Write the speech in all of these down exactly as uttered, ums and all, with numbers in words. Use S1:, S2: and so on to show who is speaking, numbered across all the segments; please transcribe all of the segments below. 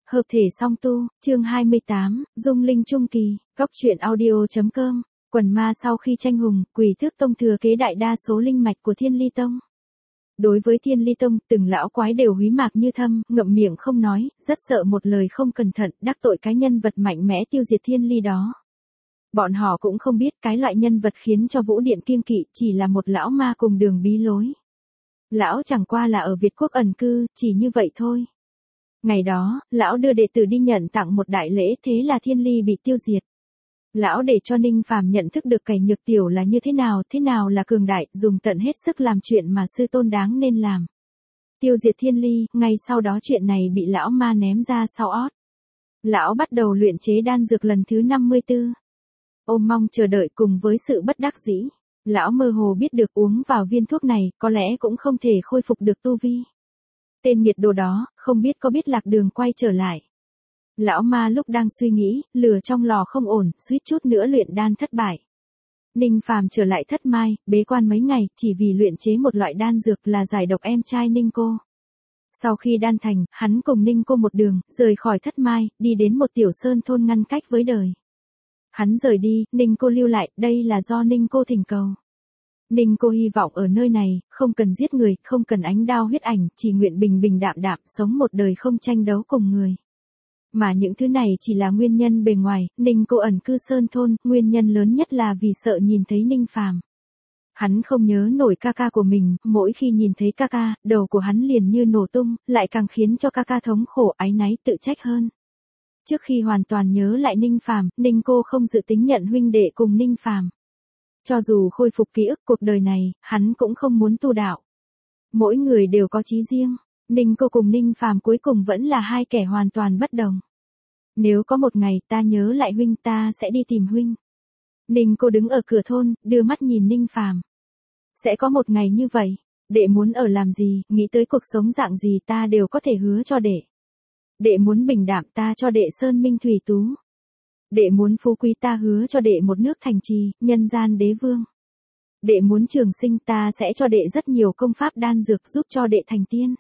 S1: Hợp thể song tu, chương hai mươi tám, Dung Linh Trung Kỳ, Góc truyện audio.com, quần ma sau khi tranh hùng, Quỷ Tước Tông thừa kế đại đa số linh mạch của Thiên Ly Tông. Đối với Thiên Ly Tông, từng lão quái đều húy mạc như thâm, ngậm miệng không nói, rất sợ một lời không cẩn thận, đắc tội cái nhân vật mạnh mẽ tiêu diệt Thiên Ly đó. Bọn họ cũng không biết cái loại nhân vật khiến cho Vũ Điện kiêng kỵ chỉ là một lão ma cùng đường bí lối. Lão chẳng qua là ở Việt Quốc ẩn cư, chỉ như vậy thôi. Ngày đó, lão đưa đệ tử đi nhận tặng một đại lễ, thế là Thiên Ly bị tiêu diệt. Lão để cho Ninh Phàm nhận thức được Cảnh Nhược Tiểu là như thế nào, thế nào là cường đại, dùng tận hết sức làm chuyện mà sư tôn đáng nên làm. Tiêu diệt Thiên Ly, ngay sau đó chuyện này bị lão ma ném ra sau ót. Lão bắt đầu luyện chế đan dược lần thứ năm mươi tư. Ôm mong chờ đợi cùng với sự bất đắc dĩ, lão mơ hồ biết được uống vào viên thuốc này, có lẽ cũng không thể khôi phục được tu vi. Tên nghiệt đồ đó, không biết có biết lạc đường quay trở lại. Lão ma lúc đang suy nghĩ, lửa trong lò không ổn, suýt chút nữa luyện đan thất bại. Ninh Phàm trở lại Thất Mai, bế quan mấy ngày, chỉ vì luyện chế một loại đan dược là giải độc em trai Ninh Cô. Sau khi đan thành, hắn cùng Ninh Cô một đường, rời khỏi Thất Mai, đi đến một tiểu sơn thôn ngăn cách với đời. Hắn rời đi, Ninh Cô lưu lại, đây là do Ninh Cô thỉnh cầu. Ninh Cô hy vọng ở nơi này, không cần giết người, không cần ánh đao huyết ảnh, chỉ nguyện bình bình đạm đạm, sống một đời không tranh đấu cùng người. Mà những thứ này chỉ là nguyên nhân bề ngoài, Ninh Cô ẩn cư sơn thôn, nguyên nhân lớn nhất là vì sợ nhìn thấy Ninh Phàm. Hắn không nhớ nổi ca ca của mình, mỗi khi nhìn thấy ca ca, đầu của hắn liền như nổ tung, lại càng khiến cho ca ca thống khổ áy náy tự trách hơn. Trước khi hoàn toàn nhớ lại Ninh Phàm, Ninh Cô không dự tính nhận huynh đệ cùng Ninh Phàm. Cho dù khôi phục ký ức cuộc đời này, hắn cũng không muốn tu đạo. Mỗi người đều có chí riêng, Ninh Cô cùng Ninh Phàm cuối cùng vẫn là hai kẻ hoàn toàn bất đồng. Nếu có một ngày ta nhớ lại huynh, ta sẽ đi tìm huynh. Ninh Cô đứng ở cửa thôn, đưa mắt nhìn Ninh Phàm. Sẽ có một ngày như vậy, đệ muốn ở làm gì, nghĩ tới cuộc sống dạng gì ta đều có thể hứa cho đệ. Đệ muốn bình đạm ta cho đệ sơn minh thủy tú. Đệ muốn phú quý ta hứa cho đệ một nước thành trì, nhân gian đế vương. Đệ muốn trường sinh ta sẽ cho đệ rất nhiều công pháp đan dược giúp cho đệ thành tiên.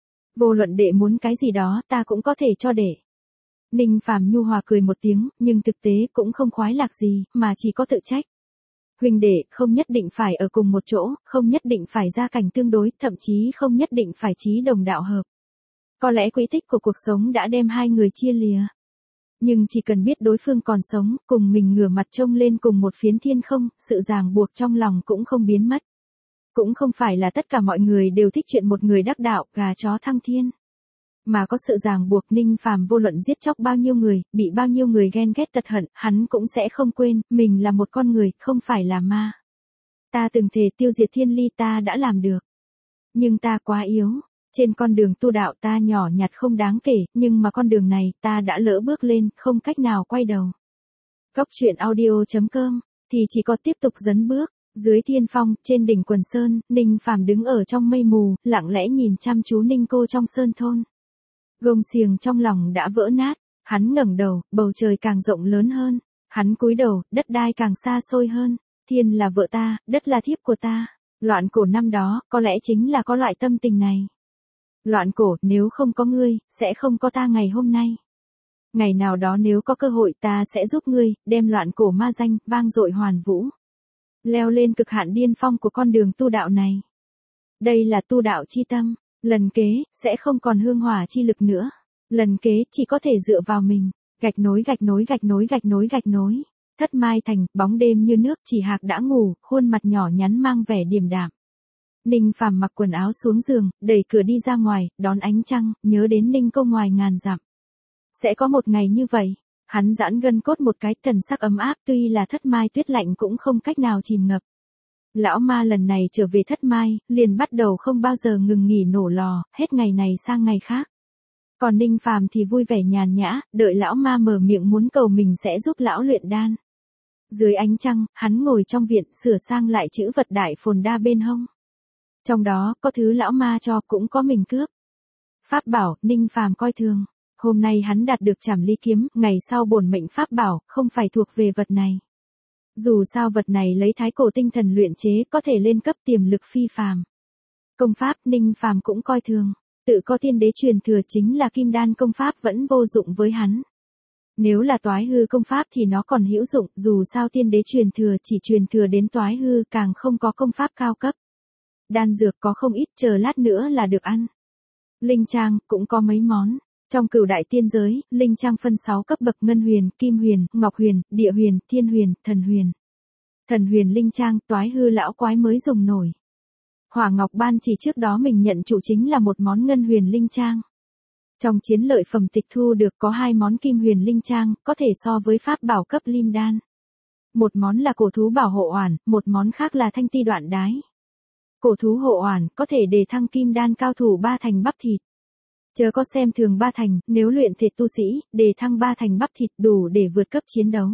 S1: Vô luận đệ muốn cái gì đó ta cũng có thể cho đệ. Ninh Phàm nhu hòa cười một tiếng, nhưng thực tế cũng không khoái lạc gì, mà chỉ có tự trách. Huynh đệ, không nhất định phải ở cùng một chỗ, không nhất định phải gia cảnh tương đối, thậm chí không nhất định phải chí đồng đạo hợp. Có lẽ quỹ tích của cuộc sống đã đem hai người chia lìa. Nhưng chỉ cần biết đối phương còn sống, cùng mình ngửa mặt trông lên cùng một phiến thiên không, sự ràng buộc trong lòng cũng không biến mất. Cũng không phải là tất cả mọi người đều thích chuyện một người đắc đạo, gà chó thăng thiên. Mà có sự ràng buộc, Ninh Phàm vô luận giết chóc bao nhiêu người, bị bao nhiêu người ghen ghét tật hận, hắn cũng sẽ không quên, mình là một con người, không phải là ma. Ta từng thề tiêu diệt Thiên Ly ta đã làm được. Nhưng ta quá yếu. Trên con đường tu đạo ta nhỏ nhặt không đáng kể, nhưng mà con đường này ta đã lỡ bước lên, không cách nào quay đầu. Góc truyện audio.com, thì chỉ có tiếp tục dấn bước. Dưới thiên phong, trên đỉnh Quần Sơn, Ninh Phàm đứng ở trong mây mù, lặng lẽ nhìn chăm chú Ninh Cô trong sơn thôn. Gông xiềng trong lòng đã vỡ nát, hắn ngẩng đầu, bầu trời càng rộng lớn hơn. Hắn cúi đầu, đất đai càng xa xôi hơn. Thiên là vợ ta, đất là thiếp của ta. Loạn cổ năm đó, có lẽ chính là có loại tâm tình này. Loạn cổ, nếu không có ngươi, sẽ không có ta ngày hôm nay. Ngày nào đó nếu có cơ hội ta sẽ giúp ngươi, đem loạn cổ ma danh, vang dội hoàn vũ. Leo lên cực hạn điên phong của con đường tu đạo này. Đây là tu đạo chi tâm, lần kế, sẽ không còn hương hỏa chi lực nữa. Lần kế, chỉ có thể dựa vào mình, gạch nối gạch nối gạch nối gạch nối gạch nối. Thất Mai thành, bóng đêm như nước, Chỉ Hạc đã ngủ, khuôn mặt nhỏ nhắn mang vẻ điềm đạm. Ninh Phàm mặc quần áo xuống giường, đẩy cửa đi ra ngoài, đón ánh trăng, nhớ đến Ninh Cô ngoài ngàn dặm. Sẽ có một ngày như vậy, hắn giãn gân cốt một cái, thần sắc ấm áp, tuy là Thất Mai tuyết lạnh cũng không cách nào chìm ngập. Lão ma lần này trở về Thất Mai, liền bắt đầu không bao giờ ngừng nghỉ nổ lò, hết ngày này sang ngày khác. Còn Ninh Phàm thì vui vẻ nhàn nhã, đợi lão ma mở miệng muốn cầu mình sẽ giúp lão luyện đan. Dưới ánh trăng, hắn ngồi trong viện, sửa sang lại chữ vật đại phồn đa bên hông. Trong đó, có thứ lão ma cho, cũng có mình cướp. Pháp bảo, Ninh Phàm coi thường. Hôm nay hắn đạt được Trảm Ly kiếm, ngày sau bổn mệnh pháp bảo, không phải thuộc về vật này. Dù sao vật này lấy thái cổ tinh thần luyện chế, có thể lên cấp tiềm lực phi phàm. Công pháp, Ninh Phàm cũng coi thường. Tự có thiên đế truyền thừa chính là kim đan công pháp vẫn vô dụng với hắn. Nếu là toái hư công pháp thì nó còn hữu dụng, dù sao tiên đế truyền thừa chỉ truyền thừa đến toái hư, càng không có công pháp cao cấp. Đan dược có không ít, chờ lát nữa là được ăn. Linh trang cũng có mấy món. Trong cửu đại tiên giới, linh trang phân sáu cấp bậc: ngân huyền, kim huyền, ngọc huyền, địa huyền, thiên huyền, thần huyền. Thần huyền linh trang, toái hư lão quái mới dùng nổi. Hỏa Ngọc Ban chỉ trước đó mình nhận chủ chính là một món ngân huyền linh trang. Trong chiến lợi phẩm tịch thu được có hai món kim huyền linh trang, có thể so với pháp bảo cấp lim đan. Một món là cổ thú bảo hộ oản, một món khác là thanh ti đoạn đái. Cổ thú hộ oản có thể đề thăng kim đan cao thủ ba thành bắp thịt. Chớ có xem thường ba thành, nếu luyện thể tu sĩ, đề thăng ba thành bắp thịt đủ để vượt cấp chiến đấu.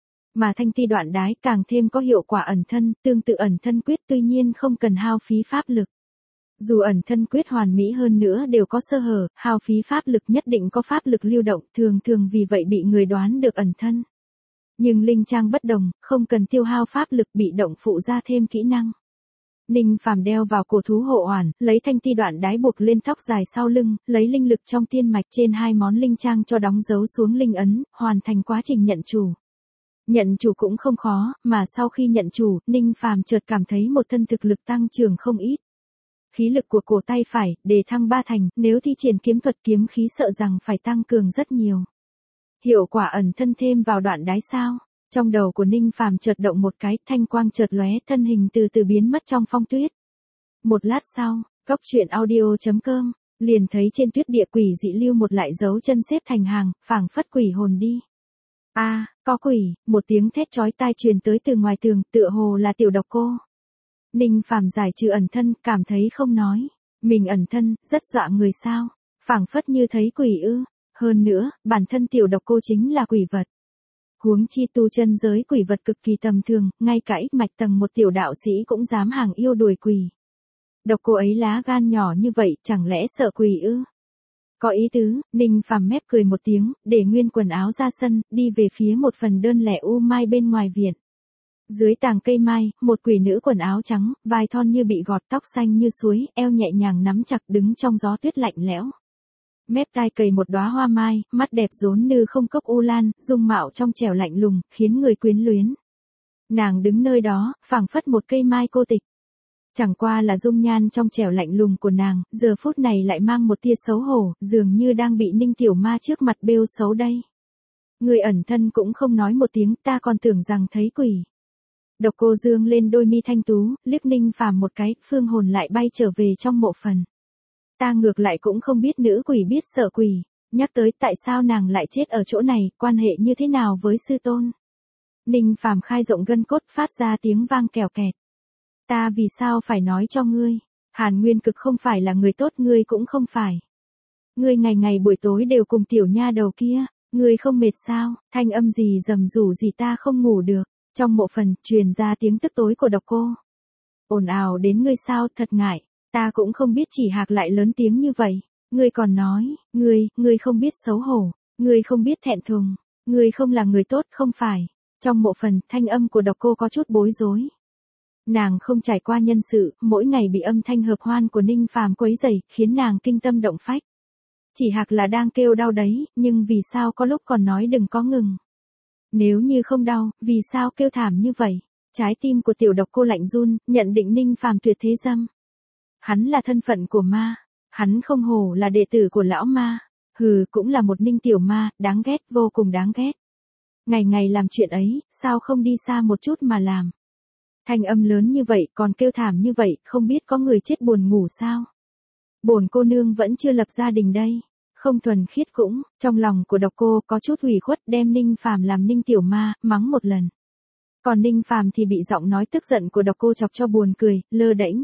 S1: Mà thanh ti đoạn đái càng thêm có hiệu quả ẩn thân, tương tự ẩn thân quyết, tuy nhiên không cần hao phí pháp lực. Dù ẩn thân quyết hoàn mỹ hơn nữa đều có sơ hở, hao phí pháp lực nhất định có pháp lực lưu động, thường thường vì vậy bị người đoán được ẩn thân. Nhưng linh trang bất đồng, không cần tiêu hao pháp lực, bị động phụ ra thêm kỹ năng. Ninh Phàm đeo vào cổ thú hộ oản, lấy thanh ti đoạn đái buộc lên tóc dài sau lưng, lấy linh lực trong tiên mạch trên hai món linh trang cho đóng dấu xuống linh ấn, hoàn thành quá trình nhận chủ. Nhận chủ cũng không khó, mà sau khi nhận chủ, Ninh Phàm chợt cảm thấy một thân thực lực tăng trưởng không ít. Khí lực của cổ tay phải, đề thăng ba thành, nếu thi triển kiếm thuật kiếm khí sợ rằng phải tăng cường rất nhiều. Hiệu quả ẩn thân thêm vào đoạn đái sao? Trong đầu của Ninh Phàm chợt động một cái, thanh quang chợt lóe, thân hình từ từ biến mất trong phong tuyết. Một lát sau, cốc truyện audio chấm com, liền thấy trên tuyết địa quỷ dị lưu một lại dấu chân xếp thành hàng, phảng phất quỷ hồn đi. A, à, có quỷ, một tiếng thét chói tai truyền tới từ ngoài tường, tựa hồ là Tiểu Độc Cô. Ninh Phàm giải trừ ẩn thân, cảm thấy không nói, mình ẩn thân, rất dọa người sao, phảng phất như thấy quỷ ư, hơn nữa, bản thân Tiểu Độc Cô chính là quỷ vật. Huống chi tu chân giới quỷ vật cực kỳ tầm thường, ngay cả ích mạch tầng một tiểu đạo sĩ cũng dám hàng yêu đuổi quỷ. Độc Cô ấy lá gan nhỏ như vậy, chẳng lẽ sợ quỷ ư? Có ý tứ, Ninh Phàm mép cười một tiếng, để nguyên quần áo ra sân, đi về phía một phần đơn lẻ u mai bên ngoài viện. Dưới tàng cây mai, một quỷ nữ quần áo trắng, vai thon như bị gọt, tóc xanh như suối, eo nhẹ nhàng nắm chặt đứng trong gió tuyết lạnh lẽo. Mép tai cầy một đóa hoa mai, mắt đẹp rốn như không cốc u lan, dung mạo trong trẻo lạnh lùng, khiến người quyến luyến. Nàng đứng nơi đó, phảng phất một cây mai cô tịch. Chẳng qua là dung nhan trong trẻo lạnh lùng của nàng, giờ phút này lại mang một tia xấu hổ, dường như đang bị Ninh tiểu ma trước mặt bêu xấu đây. Người ẩn thân cũng không nói một tiếng, ta còn tưởng rằng thấy quỷ. Độc Cô dương lên đôi mi thanh tú, liếc Ninh Phàm một cái, phương hồn lại bay trở về trong mộ phần. Ta ngược lại cũng không biết nữ quỷ biết sợ quỷ, nhắc tới tại sao nàng lại chết ở chỗ này, quan hệ như thế nào với sư tôn. Ninh Phàm khai rộng gân cốt, phát ra tiếng vang kèo kẹt. Ta vì sao phải nói cho ngươi, Hàn Nguyên Cực không phải là người tốt, ngươi cũng không phải. Ngươi ngày ngày buổi tối đều cùng tiểu nha đầu kia, ngươi không mệt sao? Thanh âm gì rầm rủ gì ta không ngủ được. Trong mộ phần, truyền ra tiếng tức tối của Độc Cô. Ồn ào đến ngươi sao, thật ngại, ta cũng không biết chỉ hạc lại lớn tiếng như vậy. Ngươi còn nói, ngươi, ngươi không biết xấu hổ, ngươi không biết thẹn thùng, ngươi không là người tốt, không phải. Trong mộ phần, thanh âm của Độc Cô có chút bối rối. Nàng không trải qua nhân sự, mỗi ngày bị âm thanh hợp hoan của Ninh Phàm quấy rầy, khiến nàng kinh tâm động phách. Chỉ hạc là đang kêu đau đấy, nhưng vì sao có lúc còn nói đừng có ngừng. Nếu như không đau, vì sao kêu thảm như vậy? Trái tim của Tiểu Độc Cô lạnh run, nhận định Ninh Phàm tuyệt thế dâm. Hắn là thân phận của ma, hắn không hổ là đệ tử của lão ma, hừ cũng là một Ninh tiểu ma, đáng ghét, vô cùng đáng ghét. Ngày ngày làm chuyện ấy, sao không đi xa một chút mà làm? Thanh âm lớn như vậy, còn kêu thảm như vậy, không biết có người chết buồn ngủ sao? Bổn cô nương vẫn chưa lập gia đình đây. Không thuần khiết cũng, trong lòng của Độc Cô có chút ủy khuất, đem Ninh Phàm làm Ninh tiểu ma, mắng một lần. Còn Ninh Phàm thì bị giọng nói tức giận của Độc Cô chọc cho buồn cười, lơ đễnh.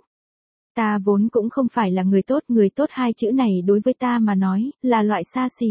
S1: Ta vốn cũng không phải là người tốt, người tốt hai chữ này đối với ta mà nói, là loại xa xỉ.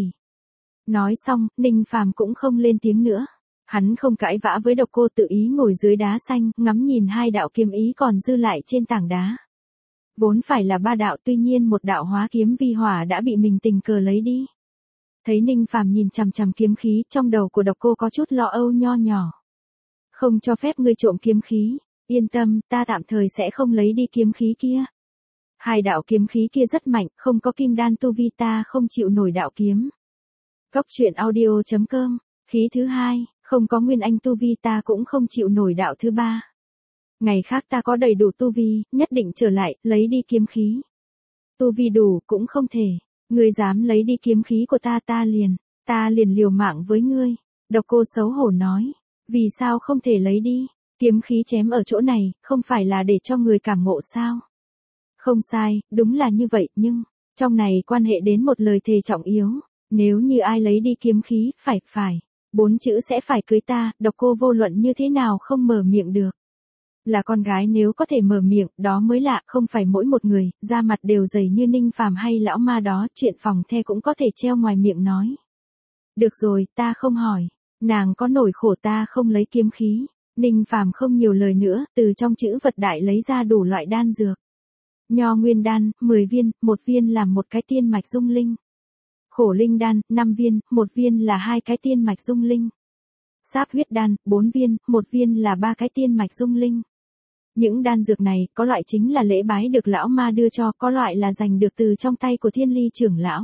S1: Nói xong, Ninh Phàm cũng không lên tiếng nữa. Hắn không cãi vã với Độc Cô, tự ý ngồi dưới đá xanh, ngắm nhìn hai đạo kiếm ý còn dư lại trên tảng đá. Vốn phải là ba đạo, tuy nhiên một đạo hóa kiếm vi hỏa đã bị mình tình cờ lấy đi. Thấy Ninh Phàm nhìn chằm chằm kiếm khí, trong đầu của Độc Cô có chút lo âu nho nhỏ. Không cho phép ngươi trộm kiếm khí, yên tâm, ta tạm thời sẽ không lấy đi kiếm khí kia. Hai đạo kiếm khí kia rất mạnh, không có kim đan tu vi ta không chịu nổi đạo kiếm. Cốc truyện audio chấm com. Khí thứ hai, không có nguyên anh tu vi ta cũng không chịu nổi đạo thứ ba. Ngày khác ta có đầy đủ tu vi, nhất định trở lại, lấy đi kiếm khí. Tu vi đủ, cũng không thể. Ngươi dám lấy đi kiếm khí của ta ta liền, ta liền liều mạng với ngươi. Độc Cô xấu hổ nói, vì sao không thể lấy đi? Kiếm khí chém ở chỗ này, không phải là để cho người cảm ngộ sao? Không sai, đúng là như vậy, nhưng, trong này quan hệ đến một lời thề trọng yếu. Nếu như ai lấy đi kiếm khí, phải, phải, bốn chữ sẽ phải cưới ta, Độc Cô vô luận như thế nào không mở miệng được. Là con gái nếu có thể mở miệng, đó mới lạ, không phải mỗi một người, da mặt đều dày như Ninh Phàm hay lão ma đó, chuyện phòng the cũng có thể treo ngoài miệng nói. Được rồi, ta không hỏi, nàng có nổi khổ ta không lấy kiếm khí. Ninh Phàm không nhiều lời nữa, từ trong chữ vật đại lấy ra đủ loại đan dược. Nho nguyên đan, mười viên, một viên làm một cái tiên mạch dung linh. Khổ linh đan, năm viên, một viên là hai cái tiên mạch dung linh. Sáp huyết đan, bốn viên, một viên là ba cái tiên mạch dung linh. Những đan dược này, có loại chính là lễ bái được lão ma đưa cho, có loại là giành được từ trong tay của Thiên Ly trưởng lão.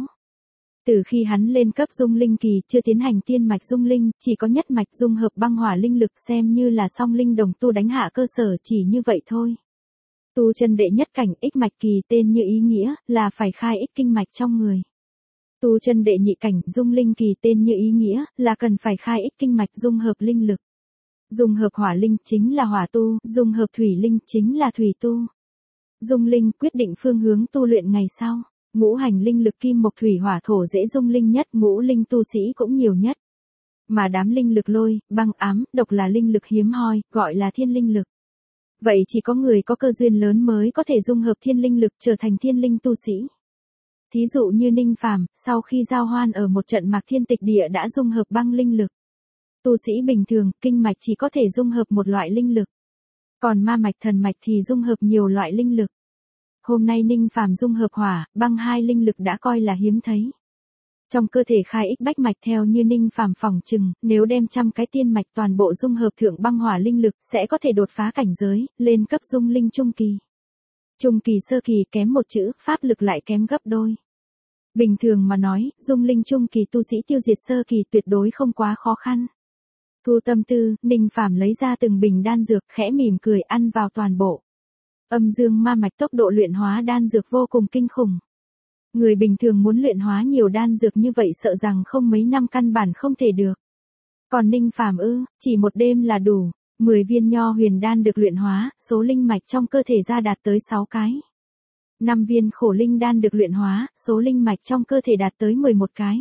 S1: Từ khi hắn lên cấp dung linh kỳ, chưa tiến hành tiên mạch dung linh, chỉ có nhất mạch dung hợp băng hỏa linh lực xem như là song linh đồng tu đánh hạ cơ sở, chỉ như vậy thôi. Tu chân đệ nhất cảnh ích mạch kỳ tên như ý nghĩa, là phải khai ích kinh mạch trong người. Tu chân đệ nhị cảnh dung linh kỳ tên như ý nghĩa, là cần phải khai ích kinh mạch dung hợp linh lực. Dung hợp hỏa linh chính là hỏa tu, dung hợp thủy linh chính là thủy tu. Dung linh quyết định phương hướng tu luyện ngày sau. Ngũ hành linh lực kim mộc thủy hỏa thổ dễ dung linh nhất, ngũ linh tu sĩ cũng nhiều nhất. Mà đám linh lực lôi, băng ám, độc là linh lực hiếm hoi, gọi là thiên linh lực. Vậy chỉ có người có cơ duyên lớn mới có thể dung hợp thiên linh lực trở thành thiên linh tu sĩ. Thí dụ như Ninh Phàm, sau khi giao hoan ở một trận Mạc Thiên Tịch Địa đã dung hợp băng linh lực. Tu sĩ bình thường, kinh mạch chỉ có thể dung hợp một loại linh lực. Còn ma mạch thần mạch thì dung hợp nhiều loại linh lực. Hôm nay Ninh Phàm dung hợp hỏa, băng hai linh lực đã coi là hiếm thấy. Trong cơ thể khai ích bách mạch theo như Ninh Phàm phỏng chừng, nếu đem trăm cái tiên mạch toàn bộ dung hợp thượng băng hỏa linh lực sẽ có thể đột phá cảnh giới, lên cấp dung linh trung kỳ. Trung kỳ sơ kỳ kém một chữ, pháp lực lại kém gấp đôi. Bình thường mà nói, dung linh trung kỳ tu sĩ tiêu diệt sơ kỳ tuyệt đối không quá khó khăn. Thu tâm tư, Ninh Phàm lấy ra từng bình đan dược, khẽ mỉm cười ăn vào toàn bộ. Âm dương ma mạch tốc độ luyện hóa đan dược vô cùng kinh khủng. Người bình thường muốn luyện hóa nhiều đan dược như vậy sợ rằng không mấy năm căn bản không thể được. Còn Ninh Phàm ư, chỉ một đêm là đủ, mười viên nho huyền đan được luyện hóa, số linh mạch trong cơ thể ra đạt tới sáu cái. năm viên khổ linh đan được luyện hóa, số linh mạch trong cơ thể đạt tới mười một cái.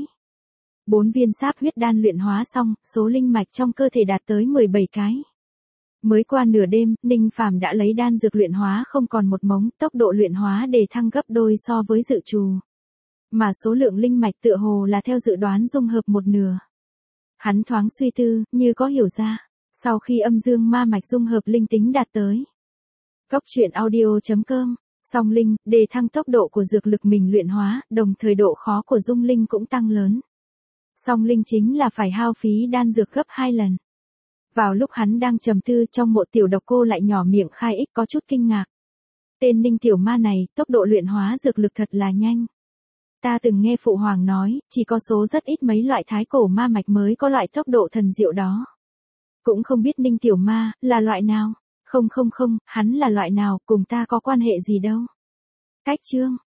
S1: bốn viên sáp huyết đan luyện hóa xong, số linh mạch trong cơ thể đạt tới mười bảy cái. Mới qua nửa đêm, Ninh Phàm đã lấy đan dược luyện hóa không còn một mống, tốc độ luyện hóa để thăng gấp đôi so với dự trù. Mà số lượng linh mạch tựa hồ là theo dự đoán dung hợp một nửa. Hắn thoáng suy tư, như có hiểu ra. Sau khi âm dương ma mạch dung hợp linh tính đạt tới. Cốc truyện audio chấm com, song linh, để thăng tốc độ của dược lực mình luyện hóa, đồng thời độ khó của dung linh cũng tăng lớn. Song linh chính là phải hao phí đan dược gấp hai lần. Vào lúc hắn đang trầm tư trong mộ tiểu Độc Cô lại nhỏ miệng khai ích có chút kinh ngạc. Tên Ninh tiểu ma này, tốc độ luyện hóa dược lực thật là nhanh. Ta từng nghe phụ hoàng nói, chỉ có số rất ít mấy loại thái cổ ma mạch mới có loại tốc độ thần diệu đó. Cũng không biết Ninh tiểu ma, là loại nào? Không không không, hắn là loại nào, cùng ta có quan hệ gì đâu. Cách chương.